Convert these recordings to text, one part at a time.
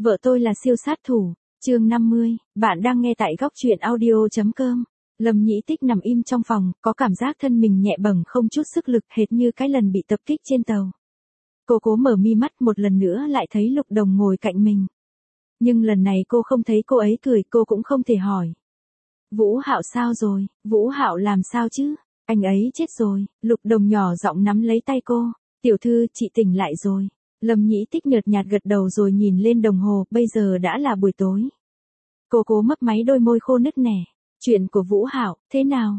Vợ tôi là siêu sát thủ. Chương 50, bạn đang nghe tại góc truyện audio.com. Lâm Nhĩ Tích nằm im trong phòng, có cảm giác thân mình nhẹ bẫng không chút sức lực hệt như cái lần bị tập kích trên tàu. Cô cố mở mi mắt một lần nữa lại thấy Lục Đồng ngồi cạnh mình. Nhưng lần này cô không thấy cô ấy cười, cô cũng không thể hỏi. Vũ Hạo sao rồi, Vũ Hạo làm sao chứ, anh ấy chết rồi. Lục Đồng nhỏ giọng nắm lấy tay cô. Tiểu thư, chị tỉnh lại rồi. Lâm Nhĩ Tích nhợt nhạt gật đầu rồi nhìn lên đồng hồ, bây giờ đã là buổi tối. Cô cố mấp máy đôi môi khô nứt nẻ. Chuyện của Vũ Hạo, thế nào,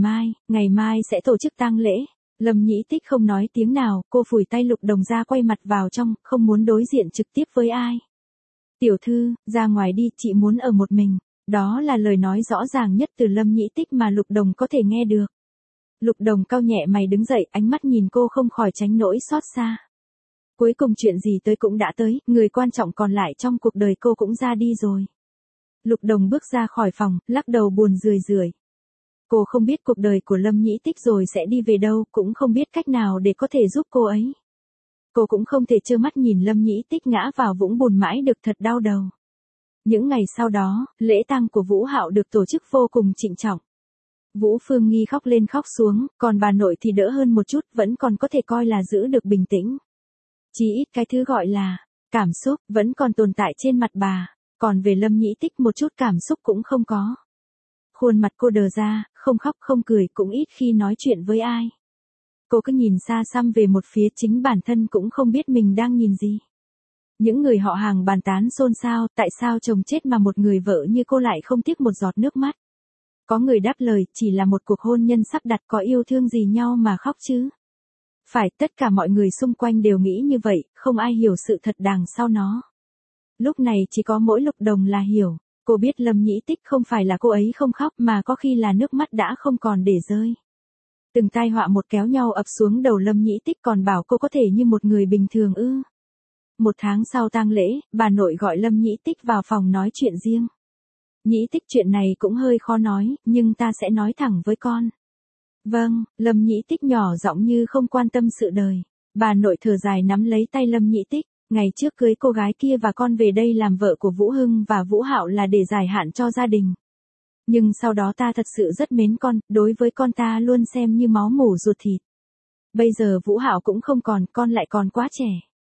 ngày mai sẽ tổ chức tang lễ. Lâm Nhĩ Tích không nói tiếng nào, cô phủi tay Lục Đồng ra quay mặt vào trong, không muốn đối diện trực tiếp với ai. Tiểu thư, ra ngoài đi, chị muốn ở một mình. Đó là lời nói rõ ràng nhất từ Lâm Nhĩ Tích mà Lục Đồng có thể nghe được. Lục Đồng cau nhẹ mày đứng dậy, ánh mắt nhìn cô không khỏi tránh nỗi xót xa. Cuối cùng chuyện gì tới cũng đã tới, người quan trọng còn lại trong cuộc đời cô cũng ra đi rồi. Lục Đồng bước ra khỏi phòng, lắc đầu buồn rười rượi. Cô không biết cuộc đời của Lâm Nhĩ Tích rồi sẽ đi về đâu, cũng không biết cách nào để có thể giúp cô ấy. Cô cũng không thể trơ mắt nhìn Lâm Nhĩ Tích ngã vào vũng bùn mãi được, thật đau đầu. Những ngày sau đó, lễ tang của Vũ Hạo được tổ chức vô cùng trịnh trọng. Vũ Phương Nghi khóc lên khóc xuống, còn bà nội thì đỡ hơn một chút, vẫn còn có thể coi là giữ được bình tĩnh. Chỉ ít cái thứ gọi là cảm xúc vẫn còn tồn tại trên mặt bà, còn về Lâm Nhĩ Tích một chút cảm xúc cũng không có. Khuôn mặt cô đờ ra, không khóc không cười, cũng ít khi nói chuyện với ai. Cô cứ nhìn xa xăm về một phía, chính bản thân cũng không biết mình đang nhìn gì. Những người họ hàng bàn tán xôn xao, tại sao chồng chết mà một người vợ như cô lại không tiếc một giọt nước mắt. Có người đáp lời, chỉ là một cuộc hôn nhân sắp đặt, có yêu thương gì nhau mà khóc chứ. Phải, tất cả mọi người xung quanh đều nghĩ như vậy, không ai hiểu sự thật đằng sau nó. Lúc này chỉ có mỗi Lục Đồng là hiểu. Cô biết Lâm Nhĩ Tích không phải là cô ấy không khóc, mà có khi là nước mắt đã không còn để rơi. Từng tai họa một kéo nhau ập xuống đầu Lâm Nhĩ Tích, còn bảo cô có thể như một người bình thường ư. Một tháng sau tang lễ, bà nội gọi Lâm Nhĩ Tích vào phòng nói chuyện riêng. Nhĩ Tích, chuyện này cũng hơi khó nói, nhưng ta sẽ nói thẳng với con. Vâng, Lâm Nhĩ Tích nhỏ giọng như không quan tâm sự đời. Bà nội thở dài nắm lấy tay Lâm Nhĩ Tích. Ngày trước cưới cô gái kia và con về đây làm vợ của Vũ Hưng và Vũ Hạo là để giải hạn cho gia đình. Nhưng sau đó ta thật sự rất mến con, đối với con ta luôn xem như máu mủ ruột thịt. Bây giờ Vũ Hạo cũng không còn, con lại còn quá trẻ.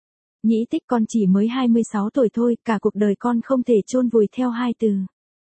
Nhĩ Tích, con chỉ mới 26 tuổi thôi, cả cuộc đời con không thể chôn vùi theo hai từ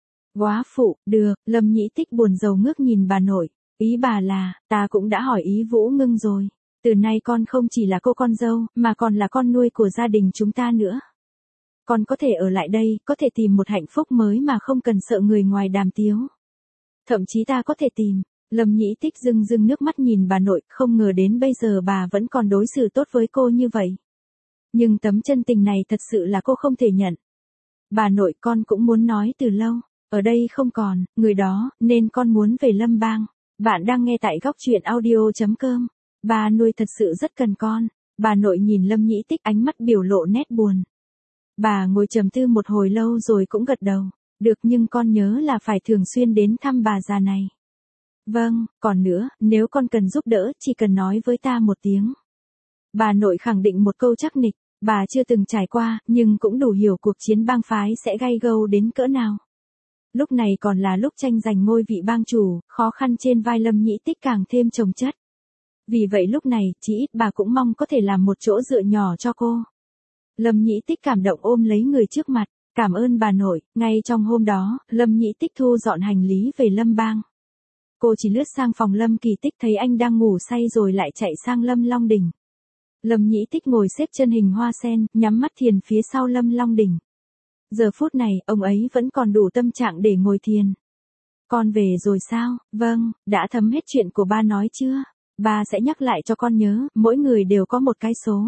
góa phụ, được. Lâm Nhĩ Tích buồn rầu ngước nhìn bà nội. Ý bà là, ta cũng đã hỏi ý Vũ Ngưng rồi. Từ nay con không chỉ là cô con dâu, mà còn là con nuôi của gia đình chúng ta nữa. Con có thể ở lại đây, có thể tìm một hạnh phúc mới mà không cần sợ người ngoài đàm tiếu. Thậm chí ta có thể tìm. Lâm Nhĩ Tích rưng rưng nước mắt nhìn bà nội, không ngờ đến bây giờ bà vẫn còn đối xử tốt với cô như vậy. Nhưng tấm chân tình này thật sự là cô không thể nhận. Bà nội, con cũng muốn nói từ lâu. Ở đây không còn người đó, nên con muốn về Lâm Bang. Bạn đang nghe tại góc truyện audio.com. Bà nuôi thật sự rất cần con. Bà nội nhìn Lâm Nhĩ Tích, ánh mắt biểu lộ nét buồn. Bà ngồi trầm tư một hồi lâu rồi cũng gật đầu. Được, nhưng con nhớ là phải thường xuyên đến thăm bà già này. Vâng, còn nữa, nếu con cần giúp đỡ, chỉ cần nói với ta một tiếng. Bà nội khẳng định một câu chắc nịch. Bà chưa từng trải qua, nhưng cũng đủ hiểu cuộc chiến bang phái sẽ gay gâu đến cỡ nào. Lúc này còn là lúc tranh giành ngôi vị bang chủ, khó khăn trên vai Lâm Nhĩ Tích càng thêm chồng chất. Vì vậy lúc này, chí ít bà cũng mong có thể làm một chỗ dựa nhỏ cho cô. Lâm Nhĩ Tích cảm động ôm lấy người trước mặt. Cảm ơn bà nội. Ngay trong hôm đó, Lâm Nhĩ Tích thu dọn hành lý về Lâm Bang. Cô chỉ lướt sang phòng Lâm Kỳ Tích thấy anh đang ngủ say rồi lại chạy sang Lâm Long Đỉnh. Lâm Nhĩ Tích ngồi xếp chân hình hoa sen, nhắm mắt thiền phía sau Lâm Long Đỉnh. Giờ phút này, ông ấy vẫn còn đủ tâm trạng để ngồi thiền. Con về rồi sao? Vâng, đã thấm hết chuyện của ba nói chưa? Ba sẽ nhắc lại cho con nhớ, mỗi người đều có một cái số.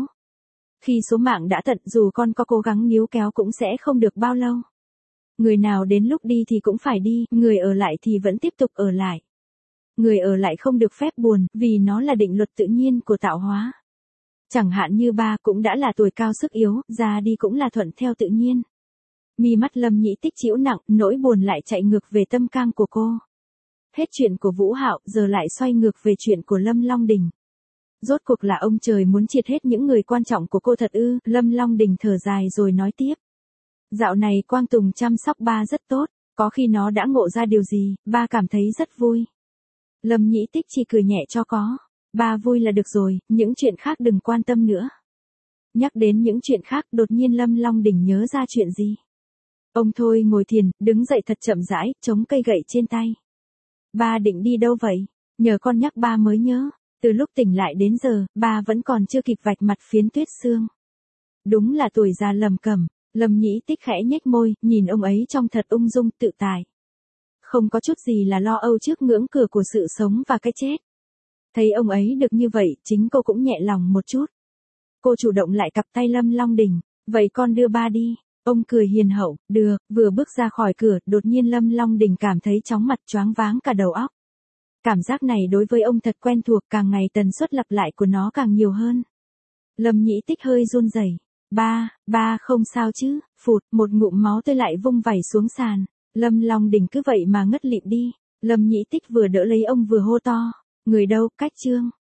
Khi số mạng đã tận, dù con có cố gắng níu kéo cũng sẽ không được bao lâu. Người nào đến lúc đi thì cũng phải đi, người ở lại thì vẫn tiếp tục ở lại. Người ở lại không được phép buồn, vì nó là định luật tự nhiên của tạo hóa. Chẳng hạn như ba cũng đã là tuổi cao sức yếu, già đi cũng là thuận theo tự nhiên. Mi mắt Lâm Nhĩ Tích chịu nặng, nỗi buồn lại chạy ngược về tâm can của cô. Hết chuyện của Vũ Hạo, giờ lại xoay ngược về chuyện của Lâm Long Đỉnh. Rốt cuộc là ông trời muốn triệt hết những người quan trọng của cô thật ư? Lâm Long Đỉnh thở dài rồi nói tiếp. Dạo này Quang Tùng chăm sóc ba rất tốt, có khi nó đã ngộ ra điều gì, ba cảm thấy rất vui. Lâm Nhĩ Tích chỉ cười nhẹ cho có. Ba vui là được rồi, những chuyện khác đừng quan tâm nữa. Nhắc đến những chuyện khác, đột nhiên Lâm Long Đỉnh nhớ ra chuyện gì. Ông thôi ngồi thiền, đứng dậy thật chậm rãi, chống cây gậy trên tay. Ba định đi đâu vậy? Nhờ con nhắc ba mới nhớ. Từ lúc tỉnh lại đến giờ, ba vẫn còn chưa kịp vạch mặt phiến tuyết sương. Đúng là tuổi già lầm cẩm. Lâm Nhĩ Tích khẽ nhếch môi, nhìn ông ấy trông thật ung dung tự tại. Không có chút gì là lo âu trước ngưỡng cửa của sự sống và cái chết. Thấy ông ấy được như vậy, chính cô cũng nhẹ lòng một chút. Cô chủ động lại cặp tay Lâm Long Đỉnh, vậy con đưa ba đi. Ông cười hiền hậu, được, vừa bước ra khỏi cửa, đột nhiên Lâm Long Đỉnh cảm thấy chóng mặt choáng váng cả đầu óc. Cảm giác này đối với ông thật quen thuộc, càng ngày tần suất lặp lại của nó càng nhiều hơn. Lâm Nhĩ Tích hơi run rẩy. Ba không sao chứ, phụt, một ngụm máu tươi lại vung vẩy xuống sàn. Lâm Long Đỉnh cứ vậy mà ngất lịm đi. Lâm Nhĩ Tích vừa đỡ lấy ông vừa hô to. Người đâu, Cách Trương.